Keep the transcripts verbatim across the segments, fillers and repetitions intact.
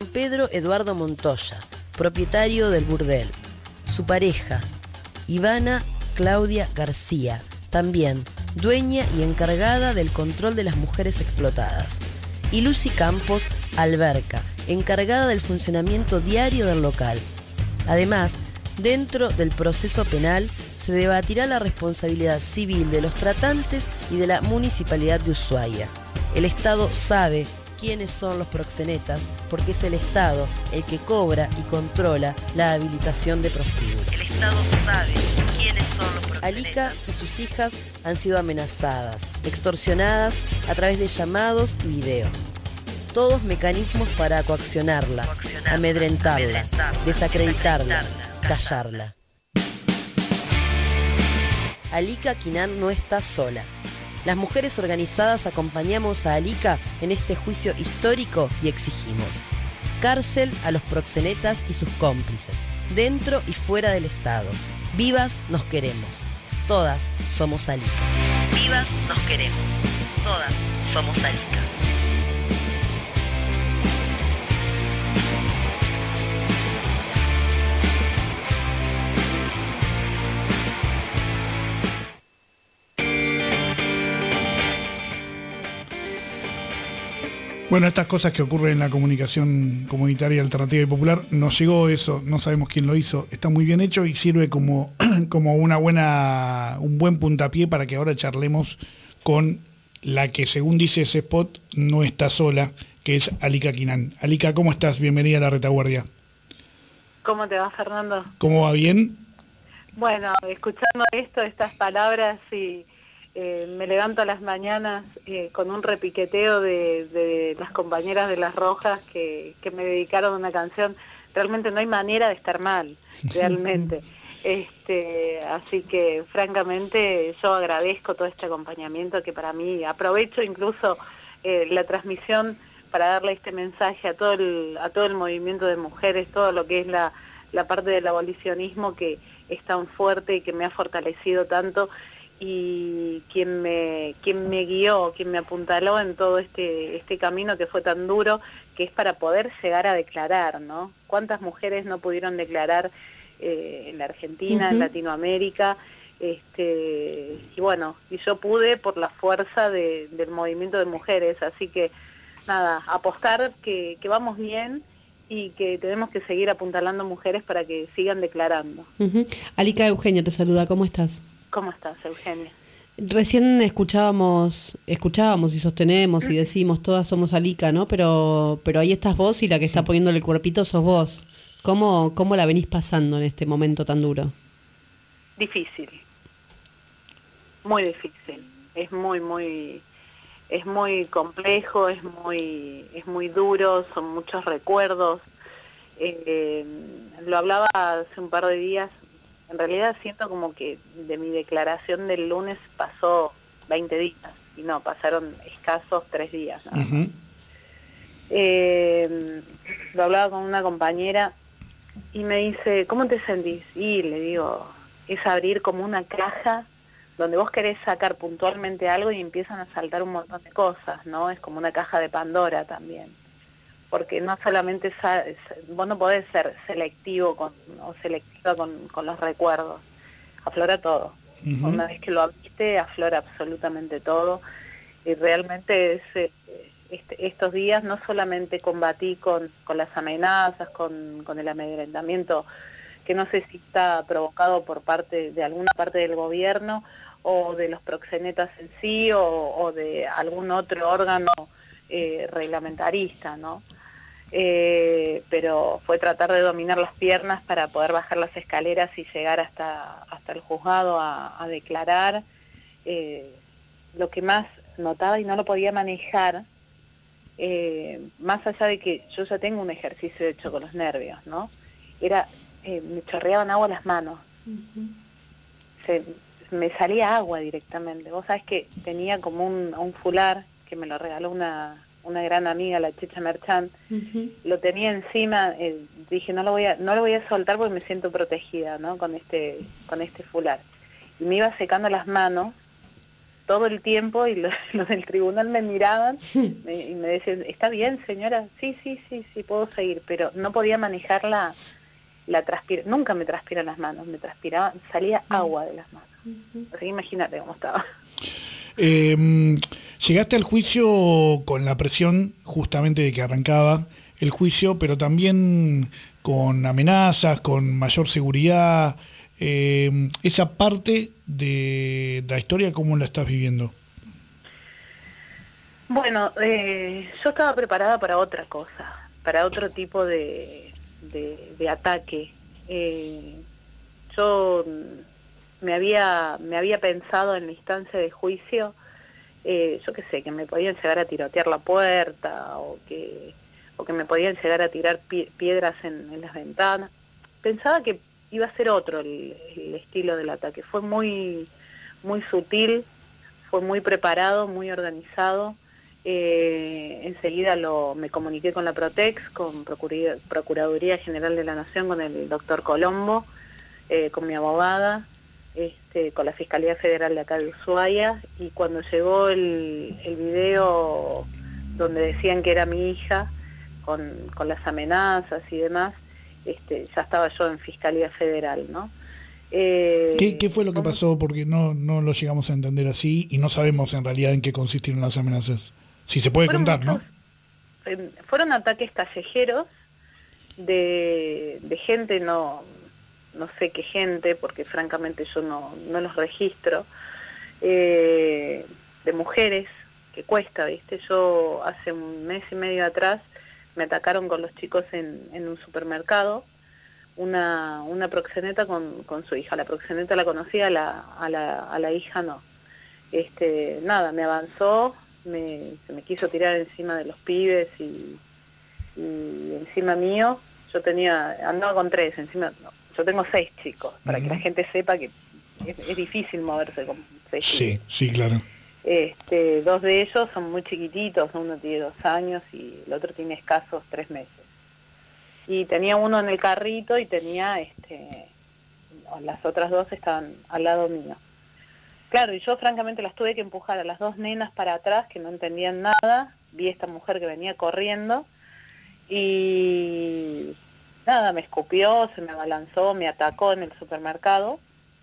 Pedro Eduardo Montoya, propietario del burdel. Su pareja, Ivana Claudia García, también dueña y encargada del control de las mujeres explotadas. Y Lucy Campos Alberca, encargada del funcionamiento diario del local. Además, dentro del proceso penal se debatirá la responsabilidad civil de los tratantes y de la Municipalidad de Ushuaia. El Estado sabe quiénes son los proxenetas porque es el Estado el que cobra y controla la habilitación de prostíbulos. El Estado sabe quiénes son los proxenetas. Alika y sus hijas han sido amenazadas, extorsionadas a través de llamados y videos. Todos mecanismos para coaccionarla, coaccionarla amedrentarla, amedrentarla, desacreditarla, callarla. Alika Quinan no está sola. Las mujeres organizadas acompañamos a Alika en este juicio histórico y exigimos cárcel a los proxenetas y sus cómplices, dentro y fuera del Estado. Vivas nos queremos. Todas somos Alika. Vivas nos queremos. Todas somos Alika. Bueno, estas cosas que ocurren en la comunicación comunitaria, alternativa y popular, nos llegó eso, no sabemos quién lo hizo, está muy bien hecho y sirve como, como una buena, un buen puntapié para que ahora charlemos con la que, según dice ese spot, no está sola, que es Alika Quinan. Alika, ¿cómo estás? Bienvenida a La Retaguardia. ¿Cómo te va, Fernando? ¿Cómo va? ¿Bien? Bueno, escuchando esto, estas palabras y... Eh, me levanto a las mañanas eh, con un repiqueteo de, de las compañeras de Las Rojas que, que me dedicaron una canción. Realmente no hay manera de estar mal, realmente. este, así que, francamente, yo agradezco todo este acompañamiento que para mí, aprovecho incluso eh, la transmisión para darle este mensaje a todo el, a todo el movimiento de mujeres, todo lo que es la, la parte del abolicionismo que es tan fuerte y que me ha fortalecido tanto, y quien me quien me guió, quien me apuntaló en todo este este camino que fue tan duro, que es para poder llegar a declarar, ¿no? ¿Cuántas mujeres no pudieron declarar eh, en la Argentina, uh-huh. en Latinoamérica? Este, y bueno, y yo pude por la fuerza de, del movimiento de mujeres, así que nada, apostar que, que vamos bien y que tenemos que seguir apuntalando mujeres para que sigan declarando. Uh-huh. Alika, Eugenia te saluda, ¿cómo estás? ¿Cómo estás, Eugenia? Recién escuchábamos, escuchábamos y sostenemos y decimos todas somos Alika, ¿no? Pero, pero ahí estás vos y la que está poniéndole el cuerpito sos vos. ¿Cómo, cómo la venís pasando en este momento tan duro? Difícil, muy difícil. Es muy, muy, es muy complejo, es muy, es muy duro, son muchos recuerdos. Eh, lo hablaba hace un par de días. En realidad siento como que de mi declaración del lunes pasó veinte días, y no, pasaron escasos tres días. ¿No? Uh-huh. eh, lo hablaba con una compañera y me dice, ¿cómo te sentís? Y le digo, es abrir como una caja donde vos querés sacar puntualmente algo y empiezan a saltar un montón de cosas, ¿no? Es como una caja de Pandora también. Porque no solamente vos no podés ser selectivo con, o selectiva con, con los recuerdos, aflora todo. Uh-huh. Una vez que lo abriste, aflora absolutamente todo. Y realmente es, este, estos días no solamente combatí con, con las amenazas, con, con el amedrentamiento, que no sé si está provocado por parte de alguna parte del gobierno o de los proxenetas en sí o, o de algún otro órgano eh, reglamentarista, ¿no? Eh, pero fue tratar de dominar las piernas para poder bajar las escaleras y llegar hasta, hasta el juzgado a, a declarar. Eh, lo que más notaba y no lo podía manejar, eh, más allá de que yo ya tengo un ejercicio hecho con los nervios, ¿no? Era, eh, me chorreaban agua las manos. Uh-huh. Se, me salía agua directamente. Vos sabés que tenía como un, un fular que me lo regaló una... una gran amiga, la Checha Merchant, uh-huh. lo tenía encima, eh, dije no lo voy a no lo voy a soltar porque me siento protegida, ¿no? Con este con este fular. Y me iba secando las manos todo el tiempo y los, los del tribunal me miraban me, y me decían, ¿está bien, señora? Sí, sí, sí, sí, puedo seguir, pero no podía manejar la, la transpiración, nunca me transpiran las manos, me transpiraba, salía agua de las manos. Así que imagínate cómo estaba. Eh, llegaste al juicio con la presión justamente de que arrancaba el juicio, pero también con amenazas, con mayor seguridad. Eh, esa parte de la historia, ¿cómo la estás viviendo? Bueno, eh, yo estaba preparada para otra cosa, para otro tipo de, de, de ataque. Eh, yo me había, me había pensado en la instancia de juicio, eh, yo qué sé, que me podían llegar a tirotear la puerta o que, o que me podían llegar a tirar pie, piedras en, en las ventanas. Pensaba que iba a ser otro el, el estilo del ataque. Fue muy, muy sutil, fue muy preparado, muy organizado. Eh, enseguida lo, me comuniqué con la Protex, con Procuraduría, Procuraduría General de la Nación, con el doctor Colombo, eh, con mi abogada, este, con la Fiscalía Federal de acá de Ushuaia, y cuando llegó el, el video donde decían que era mi hija, con, con las amenazas y demás, este, ya estaba yo en Fiscalía Federal, ¿no? Eh, ¿Qué, ¿Qué fue lo que pasó? Porque no, no lo llegamos a entender así y no sabemos en realidad en qué consistieron las amenazas. Si se puede fueron contar, muchos, ¿no? eh, fueron ataques callejeros de, de gente, no, no sé qué gente, porque francamente yo no, no los registro, eh, de mujeres, que cuesta, ¿viste? Yo hace un mes y medio atrás me atacaron con los chicos en, en un supermercado, una, una proxeneta con, con su hija. La proxeneta la conocía, a la, a la, a la hija no. Este, nada, me avanzó, me, se me quiso tirar encima de los pibes y, y encima mío. Yo tenía, andaba con tres, encima, no, yo tengo seis chicos, para uh-huh. que la gente sepa que es, es difícil moverse con seis Sí, chicos. sí, claro. Este, dos de ellos son muy chiquititos, uno tiene dos años y el otro tiene escasos tres meses. Y tenía uno en el carrito y tenía, este, las otras dos estaban al lado mío. Claro, y yo francamente las tuve que empujar a las dos nenas para atrás, que no entendían nada. Vi a esta mujer que venía corriendo y nada, me escupió, se me abalanzó, me atacó en el supermercado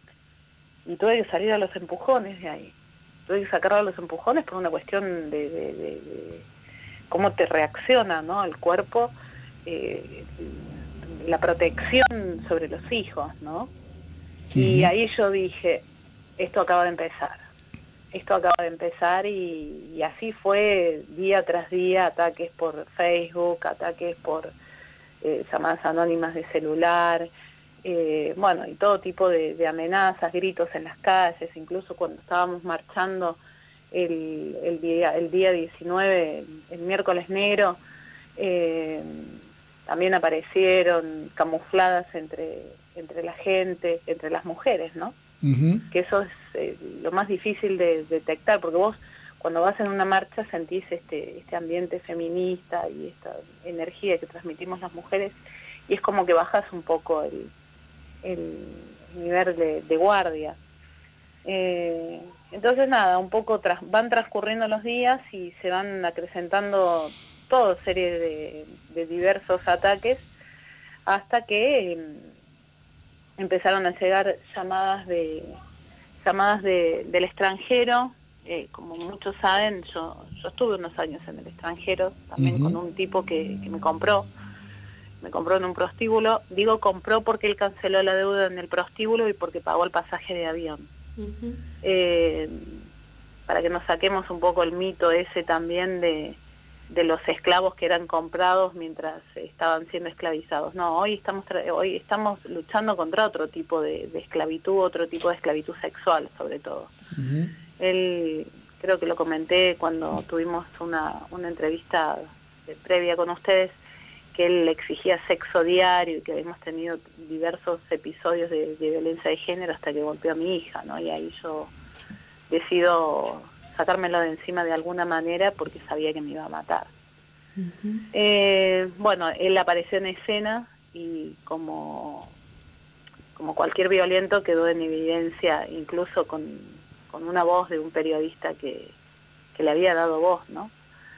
y tuve que salir a los empujones de ahí. Tuve que sacarlo a los empujones por una cuestión de, de, de, de cómo te reacciona, ¿no?, el cuerpo, eh, la protección sobre los hijos, ¿no? Uh-huh. Y ahí yo dije, esto acaba de empezar, esto acaba de empezar y, y así fue día tras día, ataques por Facebook, ataques por eh, llamadas anónimas de celular, eh, bueno, y todo tipo de, de amenazas, gritos en las calles, incluso cuando estábamos marchando el, el, día, el día diecinueve, el miércoles negro, eh, también aparecieron camufladas entre, entre la gente, entre las mujeres, ¿no? Uh-huh. Que eso es eh, lo más difícil de, de detectar, porque vos cuando vas en una marcha sentís este, este ambiente feminista y esta energía que transmitimos las mujeres y es como que bajas un poco el, el nivel de, de guardia. Eh, entonces nada, un poco tras, van transcurriendo los días y se van acrecentando toda serie de, de diversos ataques hasta que eh, empezaron a llegar llamadas de llamadas de, del extranjero. Eh, como muchos saben, yo, yo estuve unos años en el extranjero, también uh-huh. con un tipo que, que me compró, me compró en un prostíbulo. Digo compró porque él canceló la deuda en el prostíbulo y porque pagó el pasaje de avión. Uh-huh. Eh, para que nos saquemos un poco el mito ese también de, de los esclavos que eran comprados mientras estaban siendo esclavizados. No, hoy estamos tra- hoy estamos luchando contra otro tipo de, de esclavitud, otro tipo de esclavitud sexual sobre todo. Uh-huh. Él, creo que lo comenté cuando tuvimos una, una entrevista previa con ustedes, que él exigía sexo diario y que hemos tenido diversos episodios de, de violencia de género hasta que golpeó a mi hija, ¿no? Y ahí yo decido sacármelo de encima de alguna manera porque sabía que me iba a matar. Uh-huh. Eh, bueno, él apareció en escena y como, como cualquier violento quedó en evidencia, incluso con, con una voz de un periodista que, que le había dado voz, ¿no?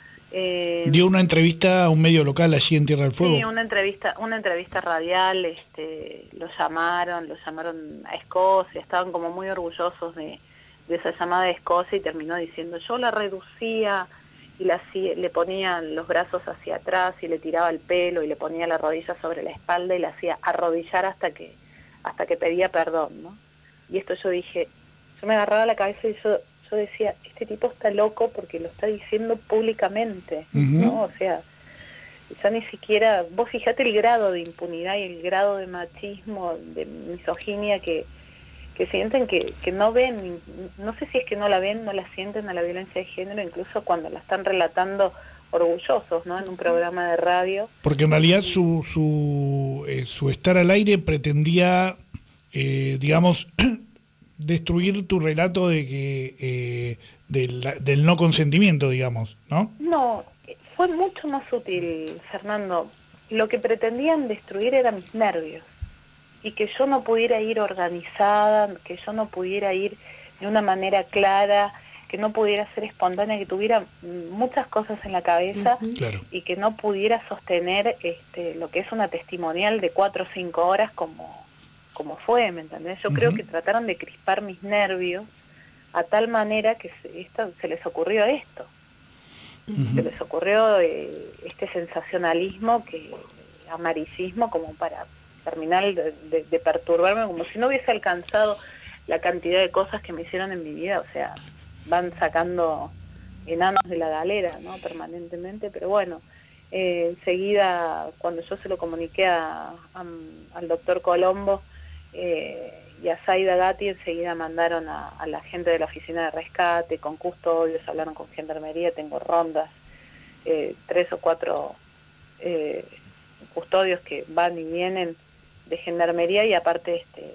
Eh, Dio una entrevista a un medio local allí en Tierra del Fuego. Sí, una entrevista, una entrevista radial, este, lo llamaron, lo llamaron a Escocia, estaban como muy orgullosos de, de esa llamada de Escocia y terminó diciendo, yo la reducía y la, le ponía los brazos hacia atrás y le tiraba el pelo y le ponía la rodilla sobre la espalda y la hacía arrodillar hasta que, hasta que pedía perdón, ¿no? Y esto yo dije, yo me agarraba la cabeza y yo... yo decía, este tipo está loco porque lo está diciendo públicamente, uh-huh. ¿no? O sea, ya ni siquiera, vos fijate el grado de impunidad y el grado de machismo, de misoginia que, que sienten que, que no ven, no sé si es que no la ven, no la sienten a la violencia de género, incluso cuando la están relatando orgullosos, ¿no? En un programa de radio. Porque en realidad su, su, eh, su estar al aire pretendía, eh, digamos... destruir tu relato de que eh, del, del no consentimiento, digamos, ¿no? No, fue mucho más sutil, Fernando. Lo que pretendían destruir eran mis nervios y que yo no pudiera ir organizada, que yo no pudiera ir de una manera clara, que no pudiera ser espontánea, que tuviera muchas cosas en la cabeza uh-huh. Claro. Y que no pudiera sostener este, lo que es una testimonial de cuatro o cinco horas como como fue, ¿me entendés? Yo uh-huh. creo que trataron de crispar mis nervios a tal manera que se, esto, se les ocurrió esto. Uh-huh. Se les ocurrió eh, este sensacionalismo, que amarillismo, como para terminar de, de, de perturbarme, como si no hubiese alcanzado la cantidad de cosas que me hicieron en mi vida. O sea, van sacando enanos de la galera, ¿no? Permanentemente, pero bueno. Eh, enseguida, cuando yo se lo comuniqué a, a, al doctor Colombo, Eh, y a Zaida Gatti, enseguida mandaron a, a la gente de la oficina de rescate, con custodios, hablaron con gendarmería, tengo rondas, eh, tres o cuatro eh, custodios que van y vienen de gendarmería y aparte este,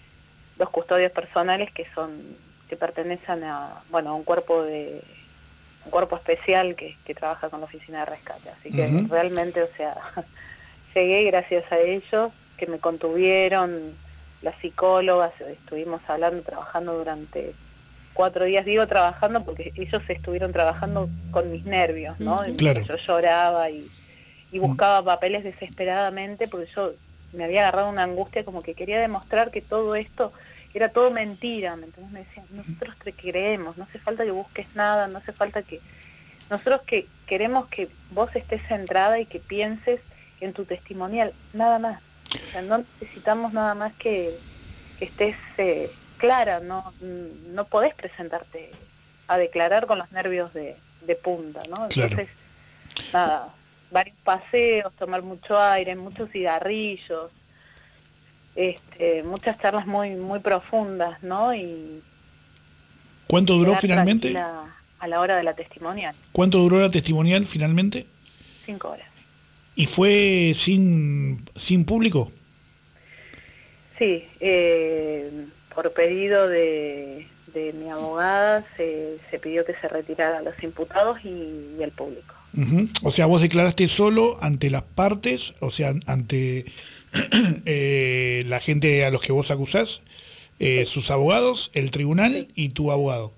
dos custodios personales que son que pertenecen a bueno a un cuerpo de un cuerpo especial que, que trabaja con la oficina de rescate, así que uh-huh. realmente, o sea, llegué gracias a ellos que me contuvieron. Las psicólogas, estuvimos hablando, trabajando durante cuatro días, digo trabajando porque ellos estuvieron trabajando con mis nervios, ¿no? Claro. Yo lloraba y, y buscaba papeles desesperadamente porque yo me había agarrado una angustia como que quería demostrar que todo esto era todo mentira, ¿me entiendes? Me decían, nosotros te creemos, no hace falta que busques nada, no hace falta que... Nosotros que queremos que vos estés centrada y que pienses en tu testimonial, nada más. O sea, no necesitamos nada más que, que estés eh, clara, no no podés presentarte a declarar con los nervios de, de punta, ¿no? Entonces, claro. Nada, varios paseos, tomar mucho aire, muchos cigarrillos, este, muchas charlas muy muy profundas, ¿no? Y ¿cuánto duró finalmente? A la hora de la testimonial. ¿Cuánto duró la testimonial finalmente? Cinco horas. ¿Y fue sin sin público? Sí, eh, por pedido de, de mi abogada se, se pidió que se retiraran los imputados y, y el público. Uh-huh. O sea, vos declaraste solo ante las partes, o sea, ante eh, la gente a los que vos acusás, eh, sí. sus abogados, el tribunal sí. y tu abogado.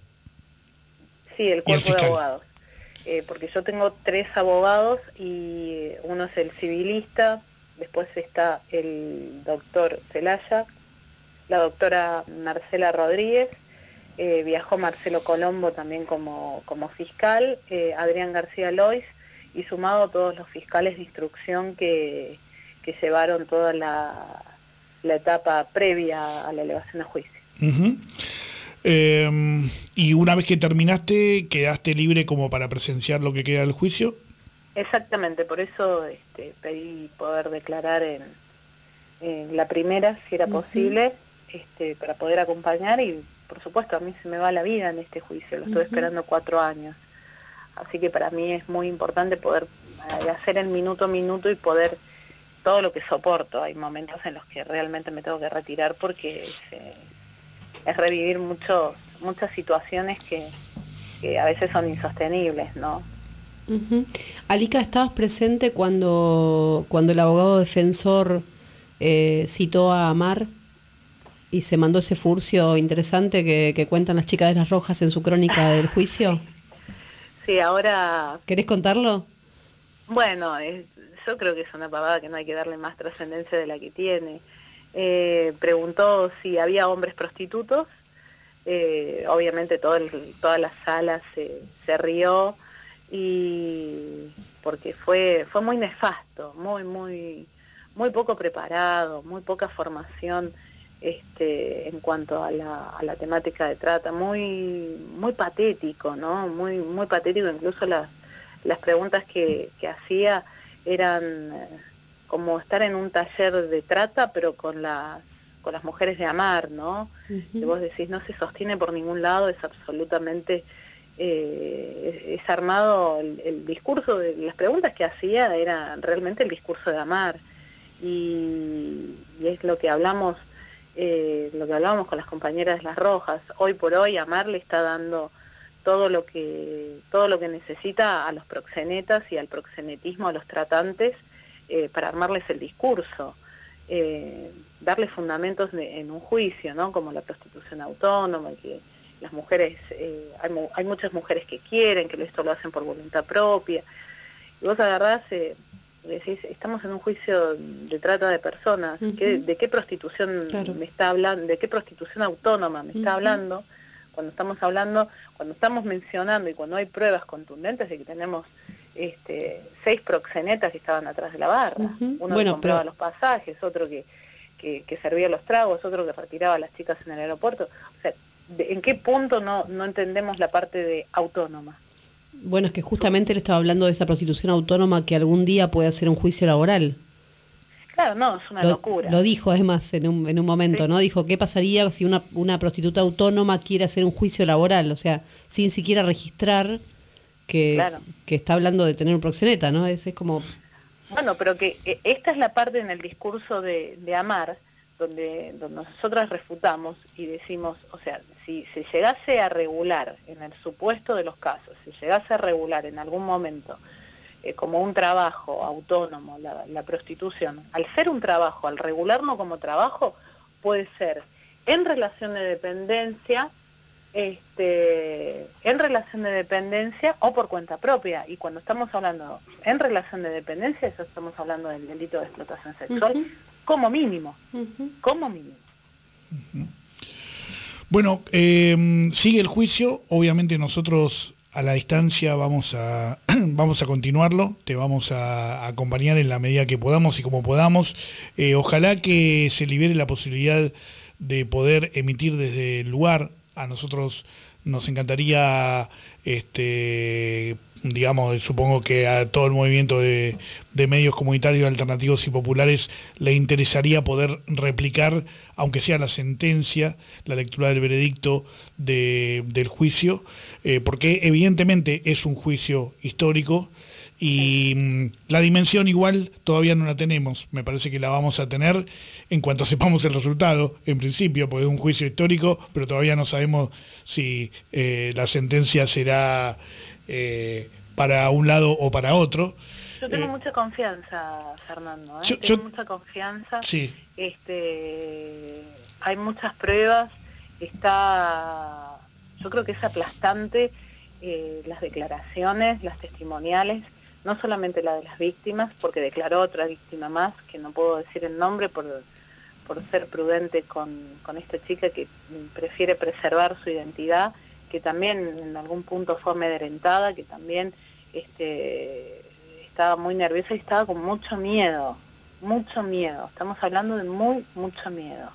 Sí, el cuerpo de abogados. Eh, porque yo tengo tres abogados y uno es el civilista, después está el doctor Celaya, la doctora Marcela Rodríguez, eh, viajó Marcelo Colombo también como, como fiscal, eh, Adrián García Lois, y sumado todos los fiscales de instrucción que, que llevaron toda la, la etapa previa a la elevación a juicio. Uh-huh. Eh, y una vez que terminaste, ¿quedaste libre como para presenciar lo que queda del juicio? Exactamente, por eso este, pedí poder declarar en, en la primera, si era uh-huh. posible, este, para poder acompañar y, por supuesto, a mí se me va la vida en este juicio, lo estuve uh-huh. esperando cuatro años. Así que para mí es muy importante poder eh, hacer el minuto a minuto y poder todo lo que soporto. Hay momentos en los que realmente me tengo que retirar porque es, eh, es revivir mucho, muchas situaciones que, que a veces son insostenibles, ¿no? Uh-huh. Alika, ¿estabas presente cuando, cuando el abogado defensor eh, citó a Amar? ¿Y se mandó ese furcio interesante que, que cuentan las chicas de las Rojas en su crónica del juicio? Sí, ahora... ¿Querés contarlo? Bueno, es, yo creo que es una pavada que no hay que darle más trascendencia de la que tiene. Eh, preguntó si había hombres prostitutos. Eh, obviamente todo el, toda la sala se, se rió, y porque fue, fue muy nefasto, muy, muy, muy poco preparado, muy poca formación este, en cuanto a la, a la temática de trata, muy, muy patético, ¿no? Muy, muy patético, incluso las, las preguntas que, que hacía eran eh, como estar en un taller de trata, pero con las, con las mujeres de Amar, ¿no? Uh-huh. Que vos decís, no se sostiene por ningún lado, es absolutamente... Eh, es armado el, el discurso, de las preguntas que hacía era realmente el discurso de Amar, y, y es lo que hablamos eh, lo que hablábamos con las compañeras de las Rojas. Hoy por hoy Amar le está dando todo lo que todo lo que necesita a los proxenetas y al proxenetismo, a los tratantes, eh, para armarles el discurso, eh, darle fundamentos de, en un juicio, ¿no? Como la prostitución autónoma, que las mujeres, eh, hay, hay muchas mujeres que quieren, que esto lo hacen por voluntad propia, y vos agarrás, eh, decís, estamos en un juicio de trata de personas, uh-huh. ¿Qué, ¿de qué prostitución claro. me está hablando? ¿De qué prostitución autónoma me uh-huh. está hablando? Cuando estamos hablando, cuando estamos mencionando y cuando hay pruebas contundentes de que tenemos este, seis proxenetas que estaban atrás de la barra, uh-huh. uno bueno, que compraba pero... los pasajes, otro que, que, que servía los tragos, otro que retiraba a las chicas en el aeropuerto, o sea, ¿en qué punto no, no entendemos la parte de autónoma? Bueno, es que justamente él estaba hablando de esa prostitución autónoma que algún día puede hacer un juicio laboral. Claro, no, es una lo, locura. Lo dijo, es más, en un, en un momento, sí. ¿no? Dijo, ¿qué pasaría si una, una prostituta autónoma quiere hacer un juicio laboral? O sea, sin siquiera registrar que, claro. que está hablando de tener un proxeneta, ¿no? Es, es como... Bueno, pero que eh, esta es la parte en el discurso de, de Amar, donde, donde nosotras refutamos y decimos, o sea, si se llegase a regular, en el supuesto de los casos, si llegase a regular en algún momento eh, como un trabajo autónomo la, la prostitución, al ser un trabajo, al regularlo como trabajo, puede ser en relación de dependencia, este, en relación de dependencia o por cuenta propia. Y cuando estamos hablando en relación de dependencia, eso estamos hablando del delito de explotación sexual, uh-huh. como mínimo, uh-huh. como mínimo. Uh-huh. Bueno, eh, sigue el juicio, obviamente nosotros a la distancia vamos a vamos a continuarlo, te vamos a acompañar en la medida que podamos y como podamos. Eh, ojalá que se libere la posibilidad de poder emitir desde el lugar. A nosotros nos encantaría, este, digamos, supongo que a todo el movimiento de, de medios comunitarios, alternativos y populares le interesaría poder replicar, aunque sea la sentencia, la lectura del veredicto de, del juicio, eh, porque evidentemente es un juicio histórico y mmm, la dimensión igual todavía no la tenemos. Me parece que la vamos a tener en cuanto sepamos el resultado, en principio, porque es un juicio histórico, pero todavía no sabemos si eh, la sentencia será eh, para un lado o para otro. Yo tengo eh, mucha confianza, Fernando, ¿eh? Yo, tengo yo, mucha confianza. Sí. Este, hay muchas pruebas, está, yo creo que es aplastante eh, las declaraciones, las testimoniales, no solamente la de las víctimas, porque declaró otra víctima más, que no puedo decir el nombre por, por ser prudente con, con esta chica que prefiere preservar su identidad, que también en algún punto fue amedrentada, que también este, estaba muy nerviosa y estaba con mucho miedo, mucho miedo, estamos hablando de muy, mucho miedo.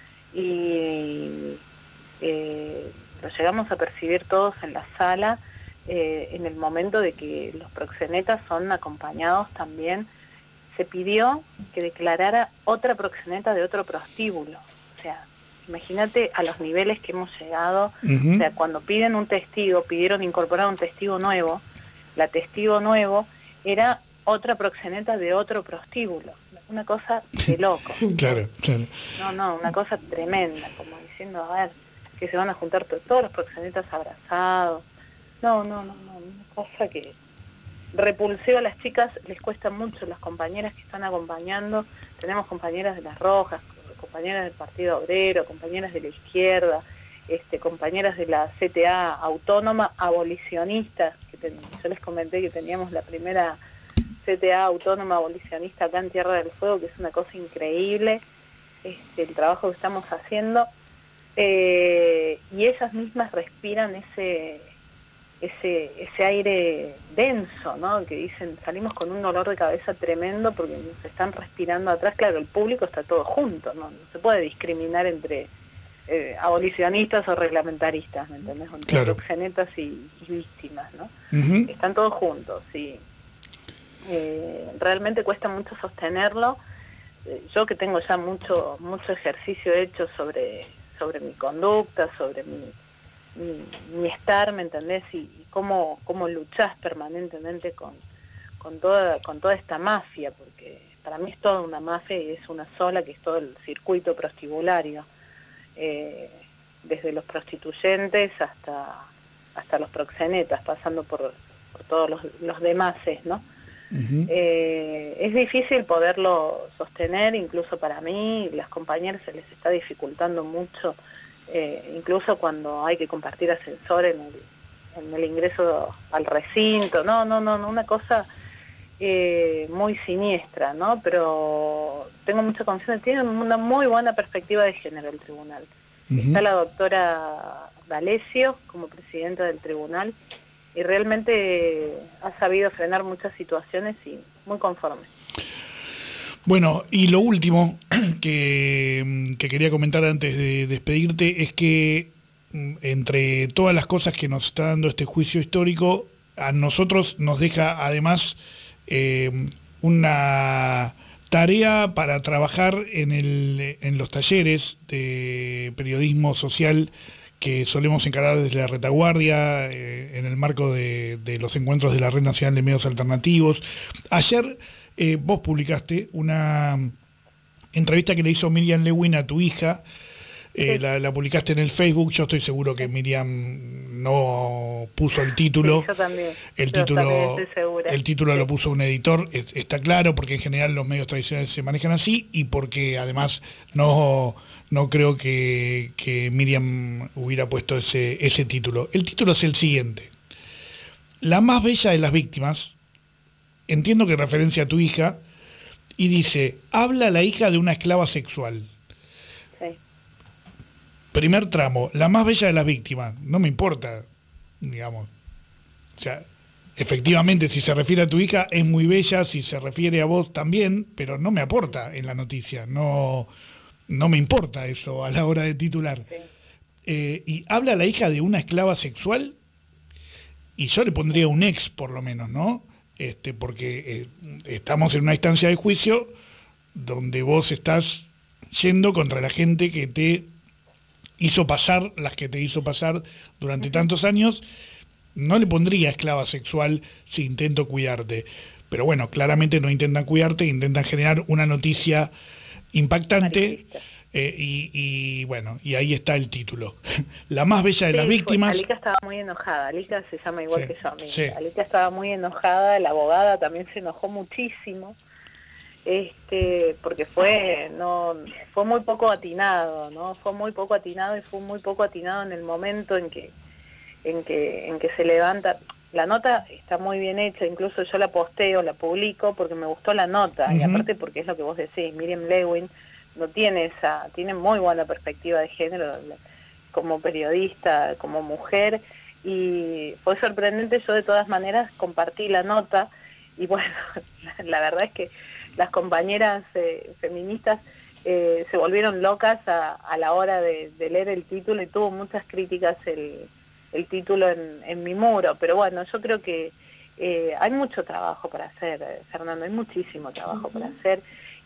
Y eh, lo llegamos a percibir todos en la sala, Eh, en el momento de que los proxenetas son acompañados también, se pidió que declarara otra proxeneta de otro prostíbulo. O sea, imagínate a los niveles que hemos llegado. Uh-huh. O sea, cuando piden un testigo, pidieron incorporar un testigo nuevo, la testigo nuevo era otra proxeneta de otro prostíbulo. Una cosa de loco. Claro, claro. No, no, una cosa tremenda, como diciendo, a ver, que se van a juntar to- todos los proxenetas abrazados. No, no, no, no, una cosa que repulsiva a las chicas, les cuesta mucho, las compañeras que están acompañando, tenemos compañeras de las Rojas, compañeras del Partido Obrero, compañeras de la izquierda, este, compañeras de la C T A autónoma, abolicionistas, que ten, yo les comenté que teníamos la primera C T A autónoma abolicionista acá en Tierra del Fuego, que es una cosa increíble, este, el trabajo que estamos haciendo, eh, y ellas mismas respiran ese, ese, ese aire denso, ¿no? Que dicen, salimos con un dolor de cabeza tremendo porque nos están respirando atrás. Claro, el público está todo junto, no, no se puede discriminar entre eh, abolicionistas o reglamentaristas, ¿me entendés? Entre claro. proxenetas y, y víctimas, ¿no? Uh-huh. Están todos juntos, sí. Eh, realmente cuesta mucho sostenerlo. Eh, yo que tengo ya mucho mucho ejercicio hecho sobre, sobre mi conducta, sobre mi, mi, mi estar, ¿me entendés? Y, y cómo, cómo luchás permanentemente con, con, toda, con toda esta mafia, porque para mí es toda una mafia y es una sola, que es todo el circuito prostibulario, eh, desde los prostituyentes hasta, hasta los proxenetas, pasando por, por todos los, los demás, ¿no? Uh-huh. Eh, es difícil poderlo sostener, incluso para mí, las compañeras se les está dificultando mucho, eh, incluso cuando hay que compartir ascensor en el, en el ingreso al recinto, no, no, no, una cosa eh, muy siniestra, ¿no? Pero tengo mucha confianza, tiene una muy buena perspectiva de género el tribunal. Uh-huh. Está la doctora D'Alessio como presidenta del tribunal, y realmente ha sabido frenar muchas situaciones y muy conforme. Bueno, y lo último que, que quería comentar antes de despedirte es que entre todas las cosas que nos está dando este juicio histórico, a nosotros nos deja además eh, una tarea para trabajar en, el, en los talleres de periodismo social que solemos encarar desde la retaguardia, eh, en el marco de, de los encuentros de la Red Nacional de Medios Alternativos. Ayer eh, vos publicaste una entrevista que le hizo Miriam Lewin a tu hija, eh, sí. la, la publicaste en el Facebook. Yo estoy seguro que Miriam no puso el título. Sí, yo también. El yo título, también estoy segura. El título sí. lo puso un editor, es, está claro, porque en general los medios tradicionales se manejan así, y porque además no... No creo que, que Miriam hubiera puesto ese, ese título. El título es el siguiente: La más bella de las víctimas. Entiendo que referencia a tu hija. Y dice, habla la hija de una esclava sexual. Sí. Primer tramo, la más bella de las víctimas. No me importa, digamos. O sea, efectivamente, si se refiere a tu hija, es muy bella. Si se refiere a vos también, pero no me aporta en la noticia. No... No me importa eso a la hora de titular. Sí. Eh, y habla la hija de una esclava sexual, y yo le pondría un ex por lo menos, ¿no? Este, porque eh, estamos en una instancia de juicio donde vos estás yendo contra la gente que te hizo pasar, las que te hizo pasar durante uh-huh. tantos años. No le pondría esclava sexual si intento cuidarte. Pero bueno, claramente no intentan cuidarte, intentan generar una noticia impactante, eh, y, y bueno, y ahí está el título. La más bella de sí, las víctimas. Alica estaba muy enojada, Alica se llama igual sí, que yo, amiga. Sí. Alica estaba muy enojada, la abogada también se enojó muchísimo, este, porque fue, no, fue muy poco atinado, ¿no? Fue muy poco atinado y fue muy poco atinado en el momento en que, en que, en que se levanta. La nota está muy bien hecha, incluso yo la posteo, la publico porque me gustó la nota, uh-huh. y aparte porque es lo que vos decís, Miriam Lewin no tiene esa, tiene muy buena perspectiva de género como periodista, como mujer, y fue sorprendente. Yo de todas maneras compartí la nota, y bueno, la verdad es que las compañeras eh, feministas eh, se volvieron locas a, a la hora de, de leer el título, y tuvo muchas críticas el el título en, en mi muro, pero bueno, yo creo que eh, hay mucho trabajo para hacer, Fernando, hay muchísimo trabajo uh-huh. para hacer,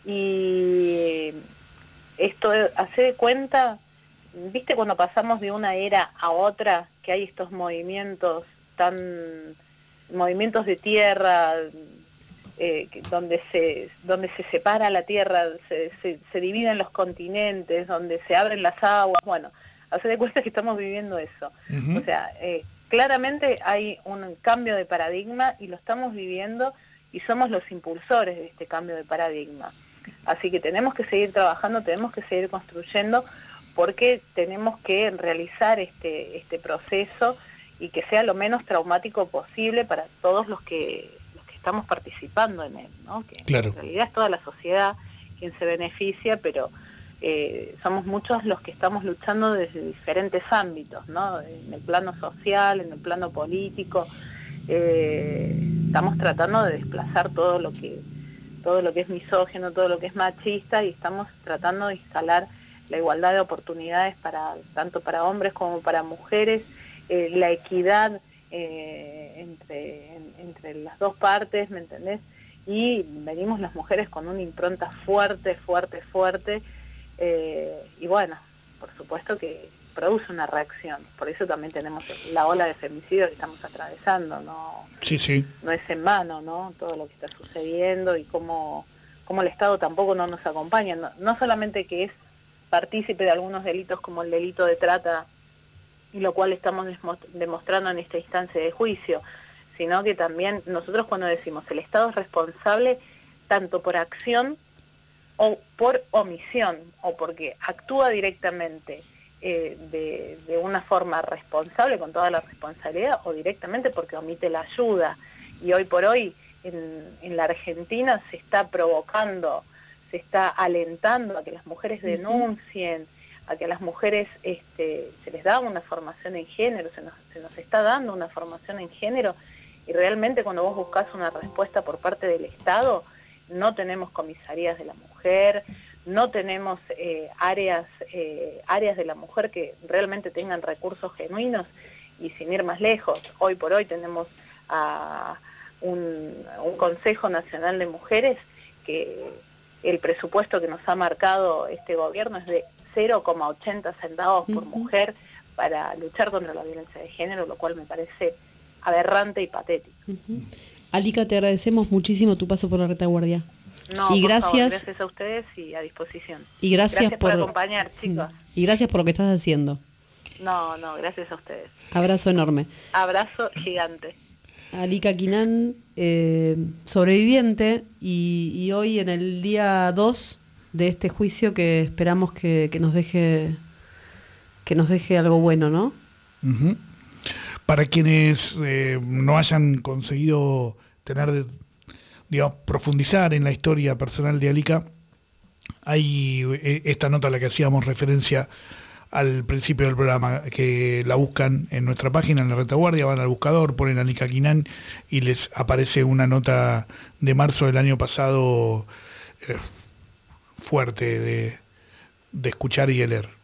y esto, hace de cuenta, viste cuando pasamos de una era a otra, que hay estos movimientos tan, movimientos de tierra, eh, donde se donde se separa la tierra, se, se, se dividen los continentes, donde se abren las aguas, bueno, hace de cuenta que estamos viviendo eso. Uh-huh. O sea, eh, claramente hay un cambio de paradigma y lo estamos viviendo, y somos los impulsores de este cambio de paradigma. Así que tenemos que seguir trabajando, tenemos que seguir construyendo, porque tenemos que realizar este, este proceso y que sea lo menos traumático posible para todos los que, los que estamos participando en él, ¿no? Que claro. En realidad es toda la sociedad quien se beneficia, pero eh, somos muchos los que estamos luchando desde diferentes ámbitos, ¿no? En el plano social, en el plano político, eh, estamos tratando de desplazar todo lo que todo lo que es misógino, todo lo que es machista, y estamos tratando de instalar la igualdad de oportunidades para tanto para hombres como para mujeres, eh, la equidad eh, entre, en, entre las dos partes, ¿me entendés? Y venimos las mujeres con una impronta fuerte, fuerte, fuerte, eh, y bueno, por supuesto que produce una reacción. Por eso también tenemos la ola de femicidio que estamos atravesando, ¿no? Sí, sí. No es en vano, ¿no? Todo lo que está sucediendo y cómo, cómo el Estado tampoco no nos acompaña. No, no solamente que es partícipe de algunos delitos como el delito de trata, y lo cual estamos demostrando en esta instancia de juicio, sino que también nosotros cuando decimos el Estado es responsable tanto por acción o por omisión, o porque actúa directamente eh, de, de una forma responsable, con toda la responsabilidad, o directamente porque omite la ayuda. Y hoy por hoy en, en la Argentina se está provocando, se está alentando a que las mujeres denuncien, a que a las mujeres este, se les da una formación en género, se nos, se nos está dando una formación en género, y realmente cuando vos buscás una respuesta por parte del Estado, no tenemos comisarías de la mujer, no tenemos eh, áreas, eh, áreas de la mujer que realmente tengan recursos genuinos, y sin ir más lejos, hoy por hoy tenemos a un, un Consejo Nacional de Mujeres que el presupuesto que nos ha marcado este gobierno es de cero coma ochenta centavos por uh-huh. mujer para luchar contra la violencia de género, lo cual me parece aberrante y patético. Uh-huh. Alica, te agradecemos muchísimo tu paso por la retaguardia. No, y por gracias, favor, gracias a ustedes y a disposición. Y gracias, gracias por, por acompañar, chicos. Y gracias por lo que estás haciendo. No, no, gracias a ustedes. Abrazo enorme. Abrazo gigante. Alica Quinán, eh, sobreviviente, y, y hoy en el día dos de este juicio que esperamos que, que nos deje que nos deje algo bueno, ¿no? Uh-huh. Para quienes eh, no hayan conseguido tener, digamos, profundizar en la historia personal de Alica, hay esta nota a la que hacíamos referencia al principio del programa, que la buscan en nuestra página, en la retaguardia, van al buscador, ponen Alica Quinán y les aparece una nota de marzo del año pasado, eh, fuerte de, de escuchar y de leer.